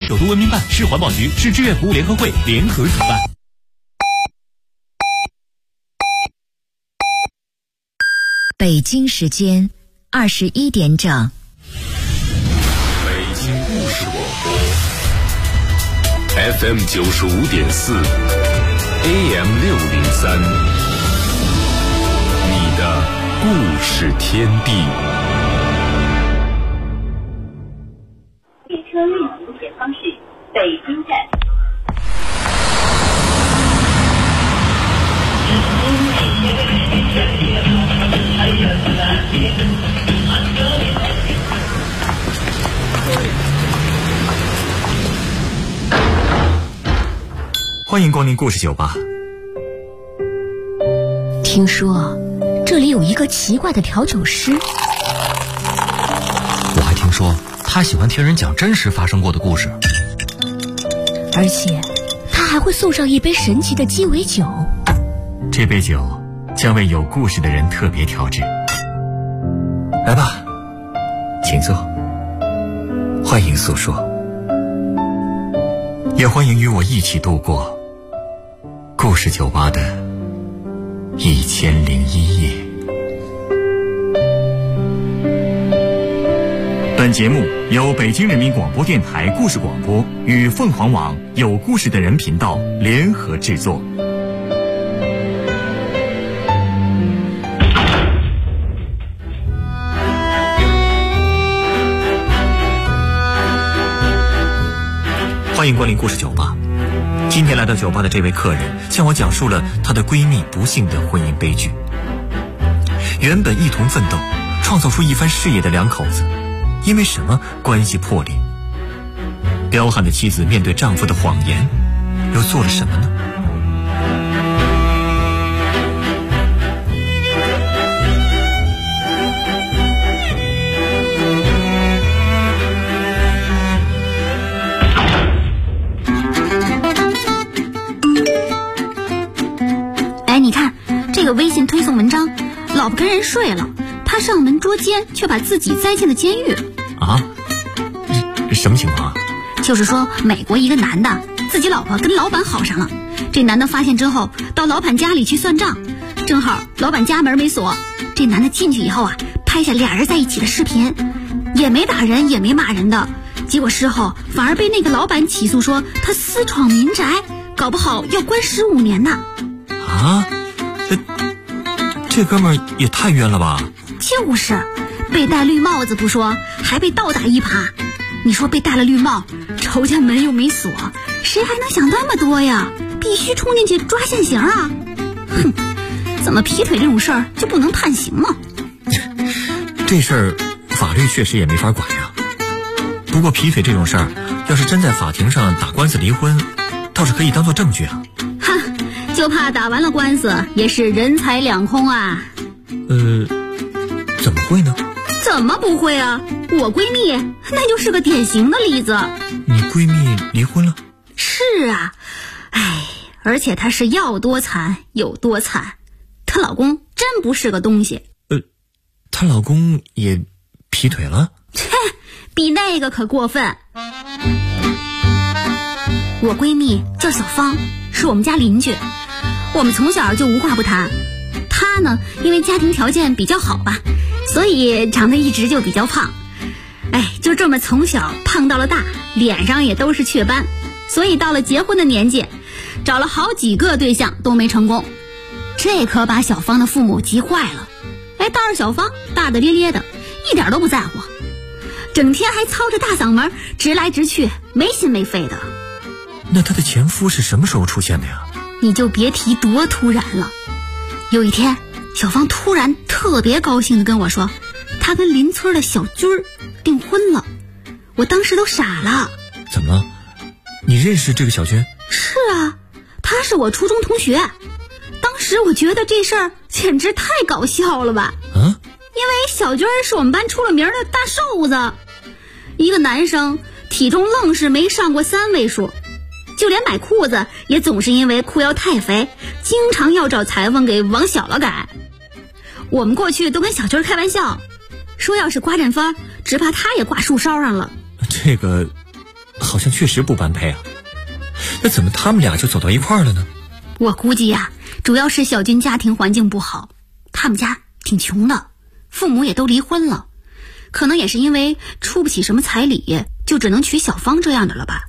首都文明办、市环保局、市志愿服务联合会联合主办。 北京时间21点整。 北京故事广播 FM 95.4 AM 603，你的故事天地。 列车运行前方是北京站。 欢迎光临故事酒吧。 听说这里有一个奇怪的调酒师， 我还听说他喜欢听人讲真实发生过的故事， 而且他还会送上一杯神奇的鸡尾酒。 这杯酒将为有故事的人特别调制。来吧，请坐，欢迎诉说，也欢迎与我一起度过故事酒吧的1001夜。本节目由北京人民广播电台故事广播与凤凰网有故事的人频道联合制作。欢迎光临故事酒吧。今天来到酒吧的这位客人向我讲述了她的闺蜜不幸的婚姻悲剧。原本一同奋斗创造出一番事业的两口子，因为什么关系破裂？彪悍的妻子面对丈夫的谎言又做了什么呢？ 你看这个微信推送文章，老婆跟人睡了，他上门捉奸，却把自己栽进了监狱。 啊？什么情况啊？ 就是说美国一个男的自己老婆跟老板好上了，这男的发现之后到老板家里去算账，正好老板家门没锁，这男的进去以后啊，拍下俩人在一起的视频，也没打人也没骂人的，结果事后反而被那个老板起诉说他私闯民宅，搞不好要关15年呢。 啊，这哥们儿也太冤了吧！ 就是，被戴绿帽子不说，还被倒打一耙。你说被戴了绿帽，仇家门又没锁，谁还能想那么多呀？必须冲进去抓现行啊！哼，怎么劈腿这种事儿就不能判刑吗？ 这事儿法律确实也没法管呀。不过劈腿这种事儿，要是真在法庭上打官司离婚，倒是可以当作证据啊。 就怕打完了官司也是人财两空啊。 怎么会呢？ 怎么不会啊？我闺蜜那就是个典型的例子。 你闺蜜离婚了？ 是啊，而且她是要多惨有多惨，她老公真不是个东西。 她老公也劈腿了？ 比那个可过分。我闺蜜叫小芳，是我们家邻居，我们从小就无话不谈。她呢，因为家庭条件比较好吧，所以长得一直就比较胖。就这么从小胖到了大，脸上也都是雀斑，所以到了结婚的年纪，找了好几个对象都没成功。这可把小芳的父母急坏了。但是小芳大大咧咧的，一点都不在乎，整天还操着大嗓门直来直去，没心没肺的。 那她的前夫是什么时候出现的呀？ 你就别提多突然了。有一天，小芳突然特别高兴地跟我说，她跟邻村的小军儿订婚了。我当时都傻了。 怎么了？你认识这个小军？ 是啊，他是我初中同学。当时我觉得这事儿简直太搞笑了吧。因为小军是我们班出了名的大瘦子，一个男生体重愣是没上过3位数，就连买裤子也总是因为裤腰太肥，经常要找裁缝给往小了改。我们过去都跟小军开玩笑，说要是刮阵风，只怕他也挂树梢上了。 好像确实不般配啊。那怎么他们俩就走到一块儿了呢？ 我估计呀，主要是小军家庭环境不好，他们家挺穷的，父母也都离婚了，可能也是因为出不起什么彩礼，就只能娶小芳这样的了吧。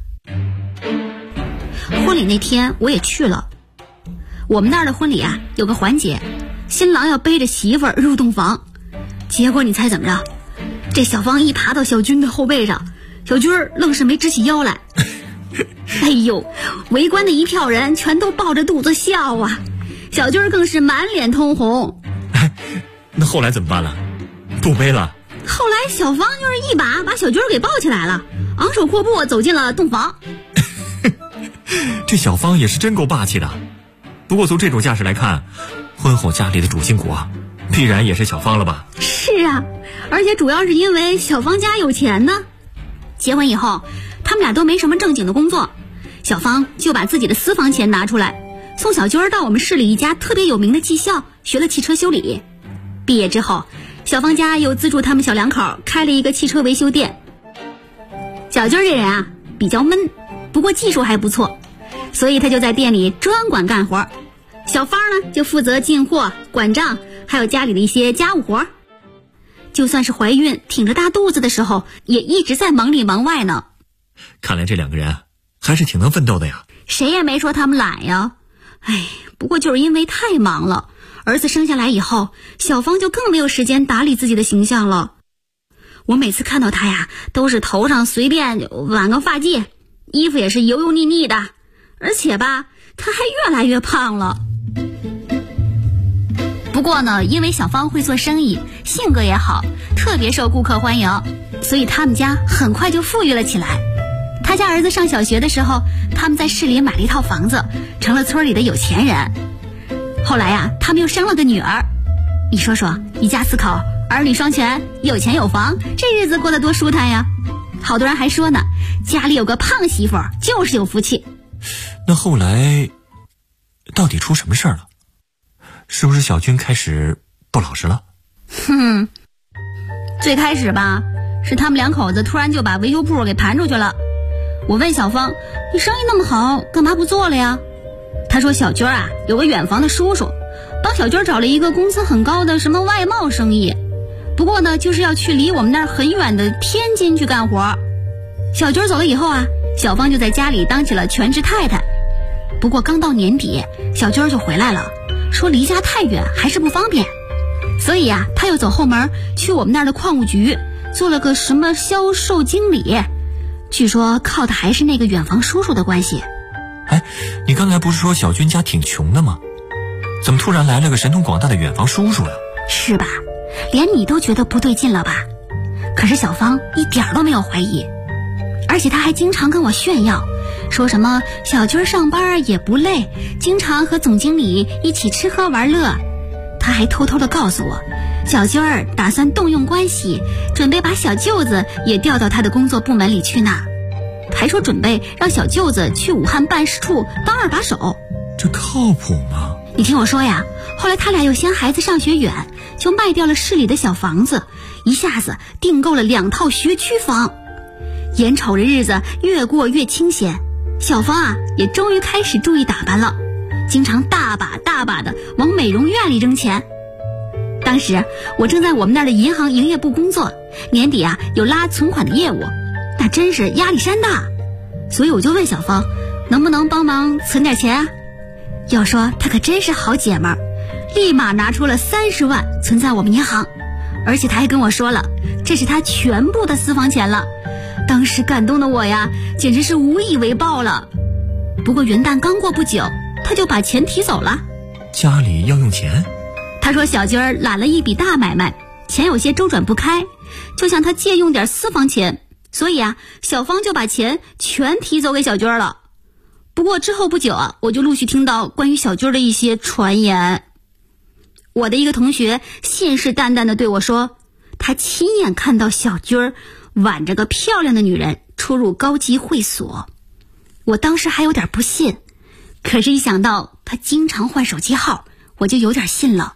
婚礼那天我也去了，我们那儿的婚礼啊，有个环节，新郎要背着媳妇儿入洞房，结果你猜怎么着？这小芳一爬到小军的后背上，小军儿愣是没直起腰来。哎呦，围观的一票人全都抱着肚子笑啊，小军儿更是满脸通红。 那后来怎么办了？不背了？ 后来小芳就是一把把小军儿给抱起来了，昂首阔步走进了洞房。 这小芳也是真够霸气的。不过从这种架势来看，婚后家里的主心骨啊，必然也是小芳了吧？ 是啊，而且主要是因为小芳家有钱呢。结婚以后他们俩都没什么正经的工作，小芳就把自己的私房钱拿出来，送小军儿到我们市里一家特别有名的技校学了汽车修理。毕业之后，小芳家又资助他们小两口开了一个汽车维修店。小军儿这人啊比较闷，不过技术还不错，所以他就在店里专管干活。小芳呢就负责进货、管账，还有家里的一些家务活。就算是怀孕挺着大肚子的时候，也一直在忙里忙外呢。 看来这两个人还是挺能奋斗的呀。 谁也没说他们懒呀。不过就是因为太忙了，儿子生下来以后，小芳就更没有时间打理自己的形象了。我每次看到她呀，都是头上随便挽个发髻，衣服也是油油腻腻的，而且吧，她还越来越胖了。不过呢，因为小芳会做生意，性格也好，特别受顾客欢迎，所以他们家很快就富裕了起来。他家儿子上小学的时候，他们在市里买了一套房子，成了村里的有钱人。后来呀，他们又生了个女儿。你说说，一家4口，儿女双全，有钱有房，这日子过得多舒坦呀。好多人还说呢，家里有个胖媳妇就是有福气。 那后来到底出什么事儿了？是不是小军开始不老实了？ 最开始吧，是他们两口子突然就把维修铺给盘出去了。我问小芳，你生意那么好，干嘛不做了呀？她说小军啊有个远房的叔叔帮小军找了一个工资很高的什么外贸生意，不过呢就是要去离我们那儿很远的天津去干活。小军走了以后啊，小芳就在家里当起了全职太太。不过刚到年底，小军就回来了，说离家太远还是不方便，所以啊他又走后门去我们那儿的矿务局做了个什么销售经理，据说靠的还是那个远房叔叔的关系。 你刚才不是说小军家挺穷的吗？怎么突然来了个神通广大的远房叔叔了？ 是吧？连你都觉得不对劲了吧？可是小芳一点都没有怀疑，而且她还经常跟我炫耀，说什么小军上班也不累，经常和总经理一起吃喝玩乐。她还偷偷地告诉我，小军儿打算动用关系，准备把小舅子也调到他的工作部门里去呢，还说准备让小舅子去武汉办事处当2把手。 这靠谱吗？ 你听我说呀，后来他俩又嫌孩子上学远，就卖掉了市里的小房子，一下子订购了2套学区房。眼瞅着日子越过越清闲，小芳啊也终于开始注意打扮了，经常大把大把的往美容院里扔钱。当时我正在我们那儿的银行营业部工作，年底啊有拉存款的业务，那真是压力山大，所以我就问小芳能不能帮忙存点钱啊。要说她可真是好姐们儿，立马拿出了30万存在我们银行，而且她还跟我说了这是她全部的私房钱了。当时感动的我呀简直是无以为报了。不过元旦刚过不久，她就把钱提走了。 家里要用钱？ 她说小军儿揽了一笔大买卖，钱有些周转不开，就向她借用点私房钱，所以啊小芳就把钱全提走给小军儿了。不过之后不久啊，我就陆续听到关于小军儿的一些传言。我的一个同学信誓旦旦地对我说，他亲眼看到小军儿挽着个漂亮的女人出入高级会所。我当时还有点不信，可是一想到他经常换手机号，我就有点信了。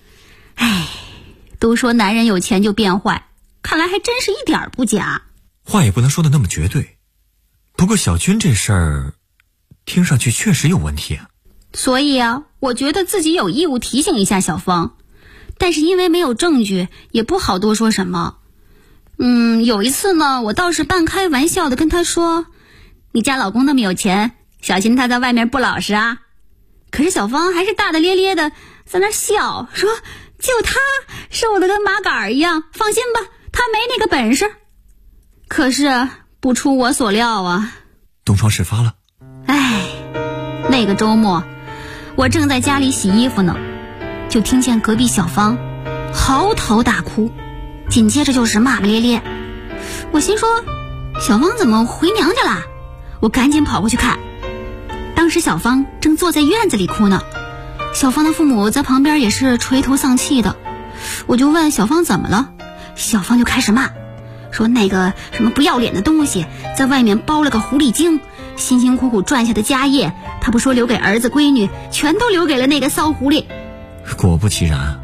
都说男人有钱就变坏，看来还真是一点不假。 话也不能说的那么绝对， 不过小军这事儿听上去确实有问题啊。 所以啊，我觉得自己有义务提醒一下小芳，但是因为没有证据，也不好多说什么。有一次呢，我倒是半开玩笑的跟她说，你家老公那么有钱，小心他在外面不老实啊。可是小芳还是大大咧咧的在那笑，说就他瘦的跟麻杆一样，放心吧，他没那个本事。可是不出我所料啊， 东窗事发了。 那个周末我正在家里洗衣服呢，就听见隔壁小芳嚎啕大哭，紧接着就是骂骂咧咧。我心说小芳怎么回娘家啦？我赶紧跑过去看，当时小芳正坐在院子里哭呢，小芳的父母在旁边也是垂头丧气的。我就问小芳怎么了，小芳就开始骂，说那个什么不要脸的东西在外面包了个狐狸精，辛辛苦苦赚下的家业，他不说留给儿子闺女，全都留给了那个骚狐狸。 果不其然，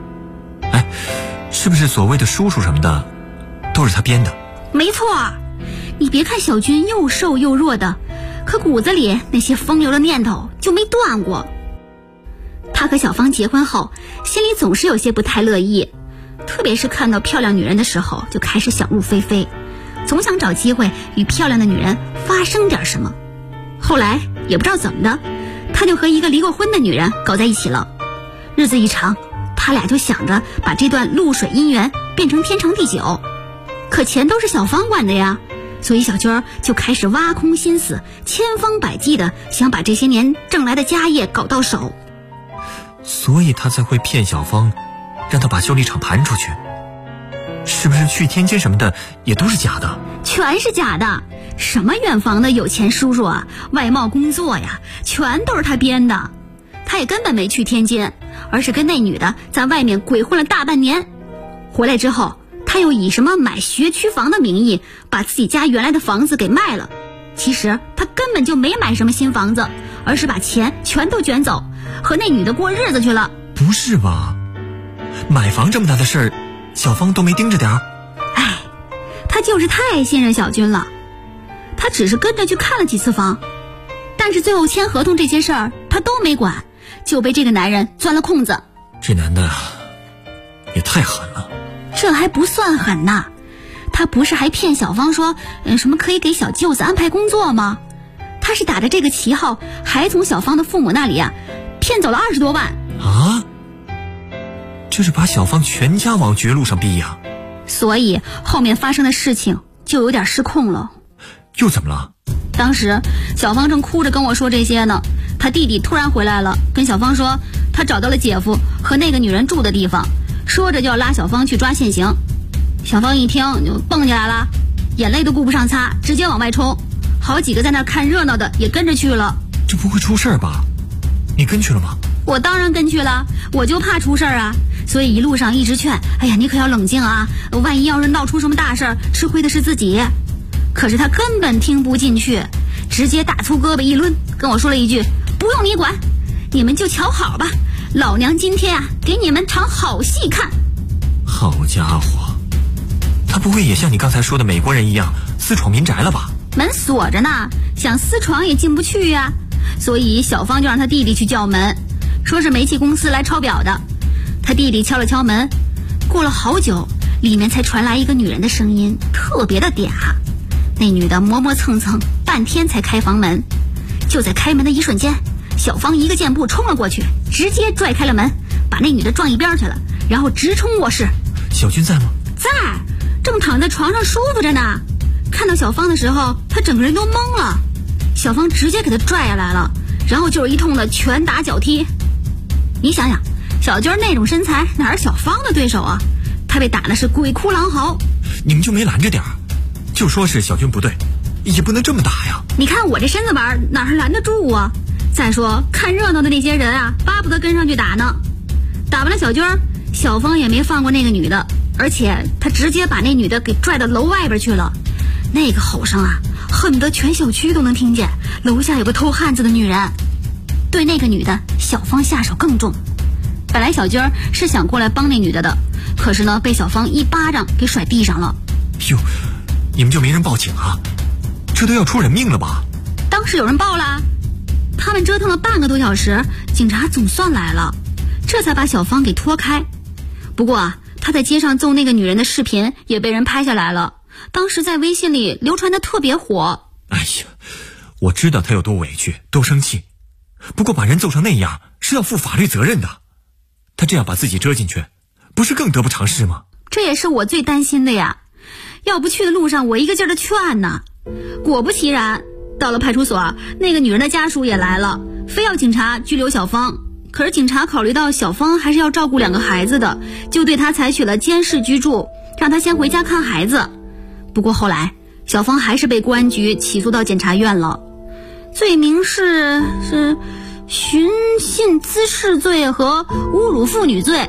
是不是所谓的叔叔什么的都是他编的？ 没错，你别看小军又瘦又弱的，可骨子里那些风流的念头就没断过。他和小芳结婚后，心里总是有些不太乐意，特别是看到漂亮女人的时候，就开始想入非非，总想找机会与漂亮的女人发生点什么。后来也不知道怎么的，他就和一个离过婚的女人搞在一起了。日子一长，他俩就想着把这段露水姻缘变成天长地久，可钱都是小芳管的呀，所以小军儿就开始挖空心思，千方百计的想把这些年挣来的家业搞到手。 所以他才会骗小芳，让他把修理厂盘出去。是不是去天津什么的也都是假的？ 全是假的，什么远房的有钱叔叔啊，外贸工作呀，全都是他编的。他也根本没去天津，而是跟那女的在外面鬼混了大半年。回来之后，他又以什么买学区房的名义，把自己家原来的房子给卖了。其实他根本就没买什么新房子，而是把钱全都卷走，和那女的过日子去了。 不是吧？买房这么大的事儿，小芳都没盯着点儿？ 他就是太信任小军了。他只是跟着去看了几次房，但是最后签合同这些事儿他都没管，就被这个男人钻了空子。 这男的也太狠了。 这还不算狠呢，他不是还骗小芳说什么可以给小舅子安排工作吗？他是打着这个旗号，还从小芳的父母那里骗走了20多万啊！这是把小芳全家往绝路上逼呀。 所以后面发生的事情就有点失控了。 又怎么了？ 当时小芳正哭着跟我说这些呢，他弟弟突然回来了，跟小芳说他找到了姐夫和那个女人住的地方，说着就要拉小芳去抓现行。小芳一听就蹦起来了，眼泪都顾不上擦，直接往外冲。好几个在那看热闹的也跟着去了。 这不会出事吧？你跟去了吗？ 我当然跟去了，我就怕出事啊，所以一路上一直劝，哎呀，你可要冷静啊，万一要是闹出什么大事，吃亏的是自己。可是他根本听不进去，直接大粗胳膊一抡，跟我说了一句，不用你管，你们就瞧好吧，老娘今天给你们场好戏看。 好家伙，他不会也像你刚才说的美国人一样私闯民宅了吧？ 门锁着呢，想私闯也进不去呀。所以小芳就让他弟弟去叫门，说是煤气公司来抄表的。他弟弟敲了敲门，过了好久，里面才传来一个女人的声音，特别的嗲。那女的磨磨蹭蹭，半天才开房门。就在开门的一瞬间，小芳一个箭步冲了过去，直接拽开了门，把那女的撞一边去了，然后直冲卧室。 小军在吗？ 在，正躺在床上舒服着呢。看到小芳的时候，他整个人都懵了。小芳直接给他拽下来了，然后就是一通的拳打脚踢。你想想，小军那种身材哪是小芳的对手啊？他被打的是鬼哭狼嚎。 你们就没拦着点儿？就说是小军不对，也不能这么打呀。 你看我这身子板哪是拦得住啊？再说看热闹的那些人巴不得跟上去打呢。打完了小军，小芳也没放过那个女的，而且他直接把那女的给拽到楼外边去了。那个吼声恨得全小区都能听见。楼下有个偷汉子的女人，对那个女的小芳下手更重。本来小军是想过来帮那女的的，可是呢被小芳一巴掌给甩地上了。 哟，你们就没人报警啊？ 这都要出人命了吧？ 当时有人报了，他们折腾了半个多小时，警察总算来了，这才把小芳给拖开。不过他在街上揍那个女人的视频也被人拍下来了，当时在微信里流传的特别火。 哎呀，我知道他有多委屈多生气，不过把人揍成那样是要负法律责任的，他这样把自己遮进去不是更得不偿失吗？ 这也是我最担心的呀，要不去的路上我一个劲儿的劝呢。果不其然，到了派出所，那个女人的家属也来了，非要警察拘留小芳。可是警察考虑到小芳还是要照顾2个孩子的，就对她采取了监视居住，让她先回家看孩子。不过后来小芳还是被公安局起诉到检察院了，罪名是寻衅滋事罪和侮辱妇女罪。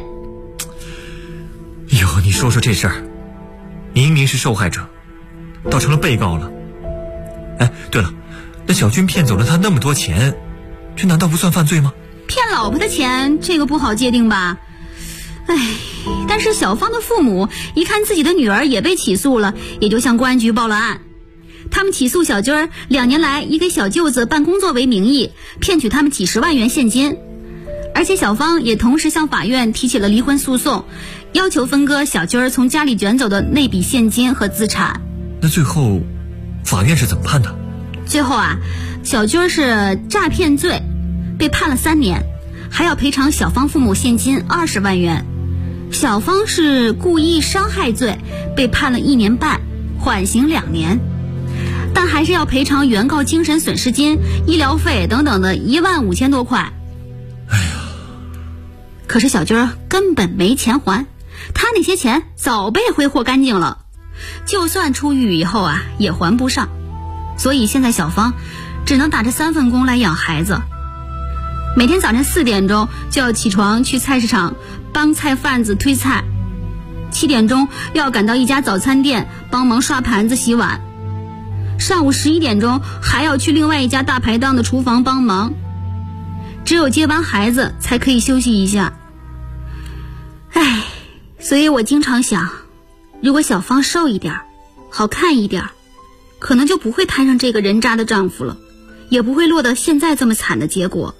哟，你说说这事儿，明明是受害者，倒成了被告了。哎，对了，那小军骗走了他那么多钱，这难道不算犯罪吗？ 骗老婆的钱，这个不好界定吧？哎，但是小芳的父母一看自己的女儿也被起诉了，也就向公安局报了案。他们起诉小军儿2年来以给小舅子办工作为名义，骗取他们几10万元现金。而且小芳也同时向法院提起了离婚诉讼，要求分割小军儿从家里卷走的那笔现金和资产。 那最后法院是怎么判的？ 最后小军儿是诈骗罪被判了3年，还要赔偿小芳父母现金20万元。小芳是故意伤害罪被判了1年半，缓刑2年，但还是要赔偿原告精神损失金、医疗费等等的15000多块。 哎呀， 可是小军儿根本没钱还，他那些钱早被挥霍干净了，就算出狱以后也还不上。所以现在小芳只能打着3份工来养孩子，每天早晨4点钟就要起床去菜市场帮菜贩子推菜，7点钟要赶到一家早餐店帮忙刷盘子洗碗，上午11点钟还要去另外一家大排档的厨房帮忙，只有接完孩子才可以休息一下。唉，所以我经常想，如果小芳瘦一点，好看一点，可能就不会摊上这个人渣的丈夫了，也不会落得现在这么惨的结果。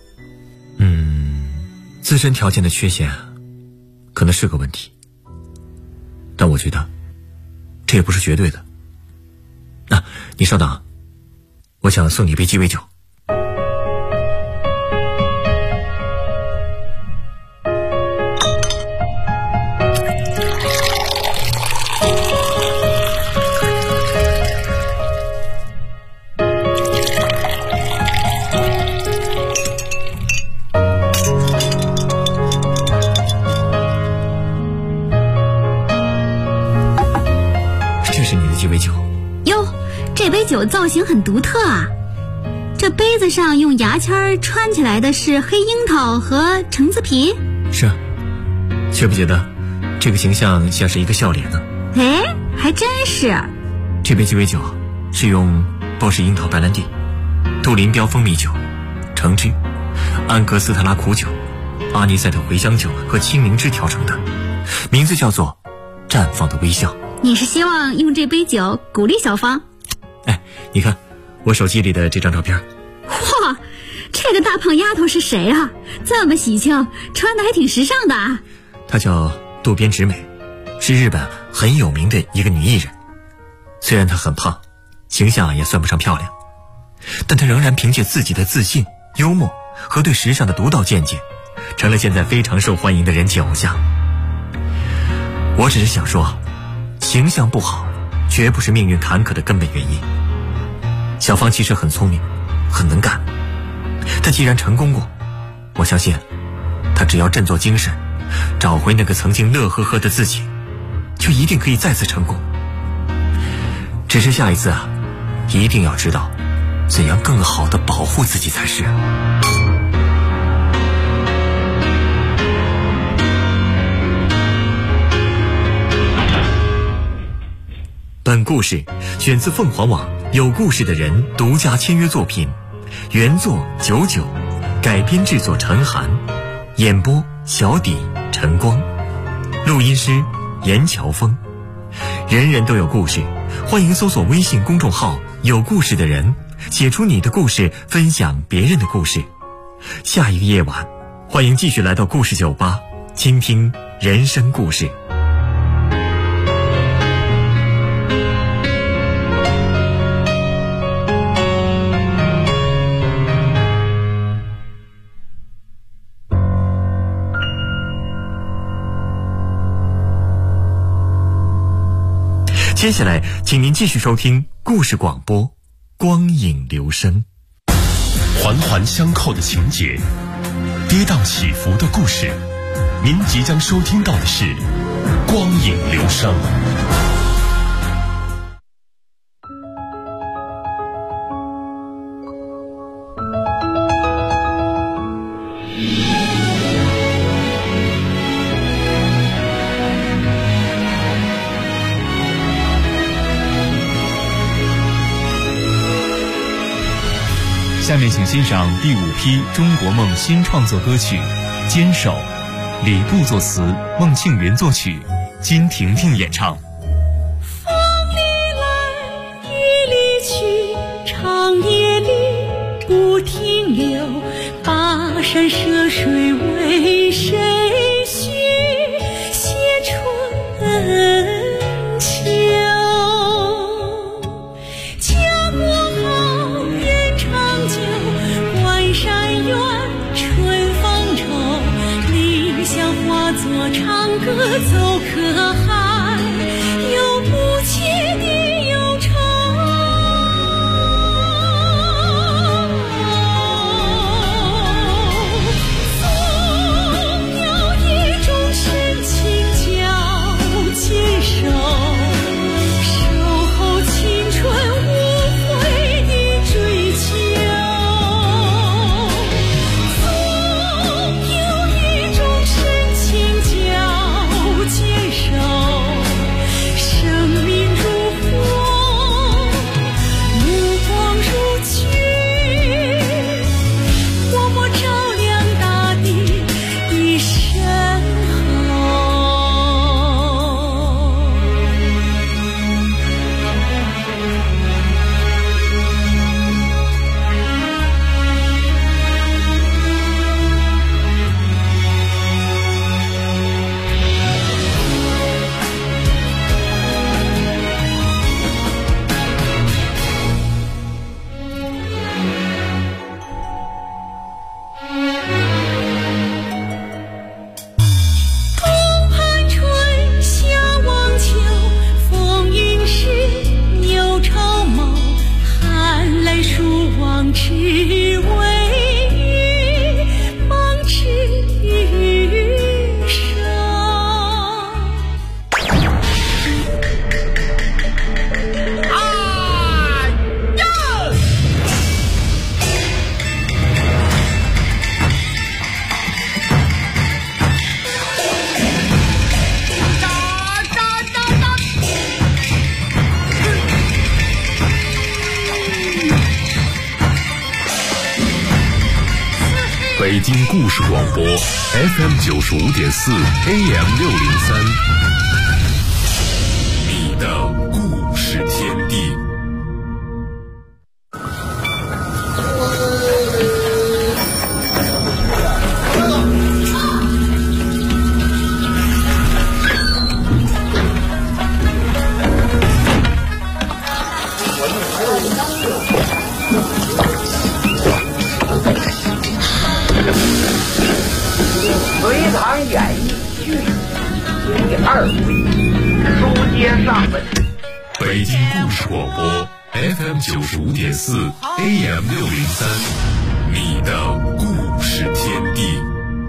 自身条件的缺陷可能是个问题，但我觉得这也不是绝对的。你稍等，我想送你一杯鸡尾酒。 这杯酒造型很独特这杯子上用牙签穿起来的是黑樱桃和橙子皮。 是觉不觉得这个形象像是一个笑脸呢？ 哎，还真是。 这杯鸡尾酒是用波士樱桃白兰地、杜林标蜂蜜酒、橙汁、安格斯特拉苦酒、阿尼塞特茴香酒和青柠汁调成的，名字叫做绽放的微笑。 你是希望用这杯酒鼓励小芳？ 哎，你看我手机里的这张照片。 哇，这个大胖丫头是谁啊？这么喜庆，穿的还挺时尚的她叫渡边直美，是日本很有名的一个女艺人。虽然她很胖，形象也算不上漂亮，但她仍然凭借自己的自信、幽默和对时尚的独到见解，成了现在非常受欢迎的人气偶像。我只是想说，形象不好绝不是命运坎坷的根本原因。小芳其实很聪明，很能干，她既然成功过，我相信她只要振作精神，找回那个曾经乐呵呵的自己，就一定可以再次成功。只是下一次一定要知道怎样更好地保护自己才是。本故事选自凤凰网有故事的人独家签约作品，原作99，改编制作陈寒，演播小底陈光，录音师严乔峰。人人都有故事，欢迎搜索微信公众号有故事的人，写出你的故事，分享别人的故事。下一个夜晚，欢迎继续来到故事酒吧，倾听人生故事。接下来，请您继续收听故事广播，光影流声。 环环相扣的情节，跌宕起伏的故事，您即将收听到的是光影流声。 下面请欣赏第5批中国梦新创作歌曲《坚守》，李杜作词，孟庆云作曲，金婷婷演唱。 风里来，雨里去，长夜里不停留，跋山涉水为谁许？写春秋。唱歌走可海，有不竭的忧愁。总有一种深情叫坚守，守候青春无悔的追求。总有一种深情坚守，生命如火，目光如炬，默默照亮大地的身后。只为与梦之余生。 北京故事广播 FM 95.4 AM 603，你的故事天地。 隋唐演义续第2回，书接上文。 北京故事广播 FM 95.4 AM 603，你的故事天地。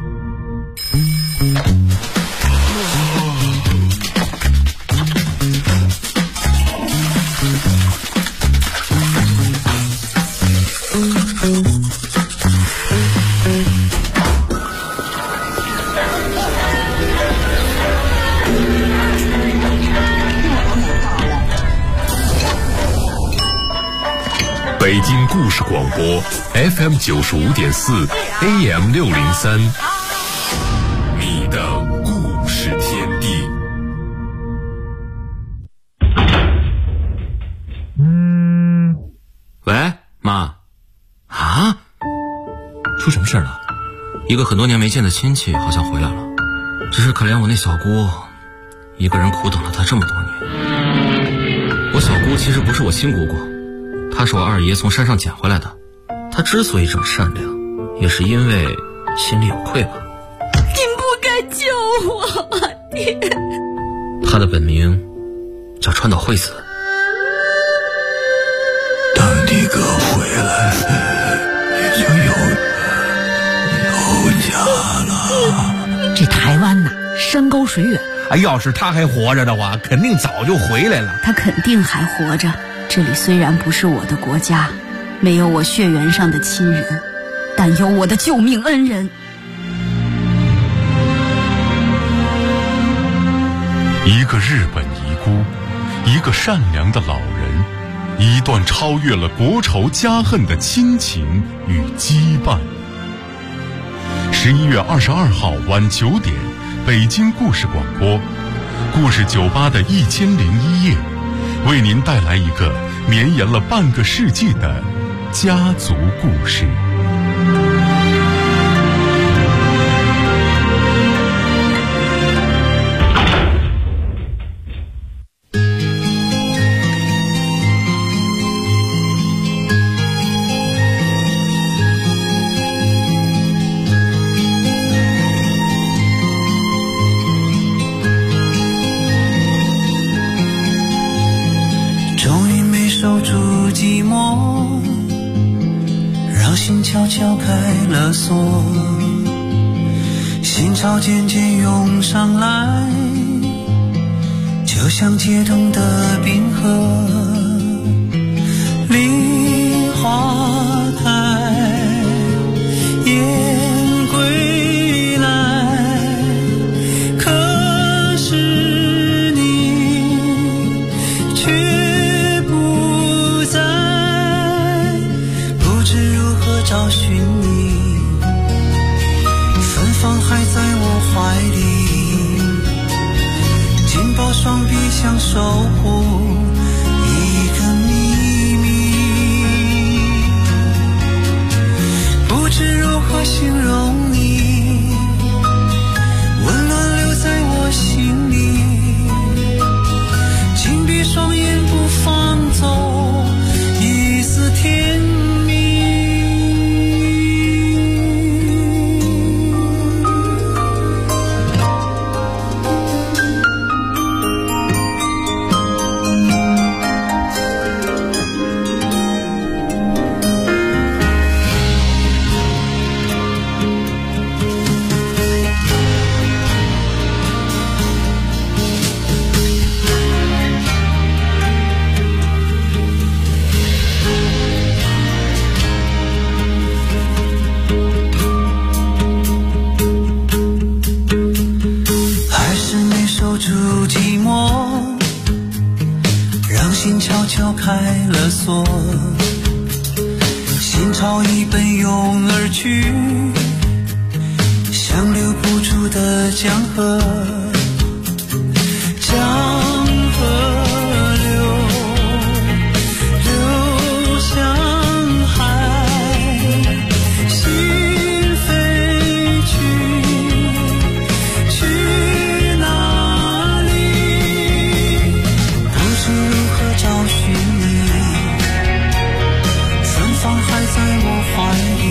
北京故事广播 FM 95.4 AM 603，你的故事天地。 啊？ 出什么事了？ 一个很多年没见的亲戚好像回来了，只是可怜我那小姑，一个人苦等了他这么多年。我小姑其实不是我亲姑姑，她是我二爷从山上捡回来的。她之所以这么善良，也是因为心里有愧吧。 你不该救我，爹。 她的本名叫川岛惠子。 等你哥回来，你就有家了。 这台湾呐，山高水远。 要是他还活着的话，肯定早就回来了。 他肯定还活着。这里虽然不是我的国家，没有我血缘上的亲人，但有我的救命恩人。 一个日本遗孤，一个善良的老人，一段超越了国仇家恨的亲情与羁绊。11月22号晚9点，北京故事广播，故事酒吧的1001夜，为您带来一个绵延了半个世纪的家族故事。 心悄悄开了锁，心潮渐渐涌上来，就像解冻的冰河。梨花开，燕归来，可是你却不在，不知如何找寻你，芬芳还在我怀里，紧抱双臂想守护一个秘密，不知如何形容你，温暖留在我心里，紧闭双眼不放走一丝甜蜜。开了锁，心潮已奔涌而去，像留不住的江河，江河流向海，心飞去哪里？不知如何找寻你，芬芳还在我怀里，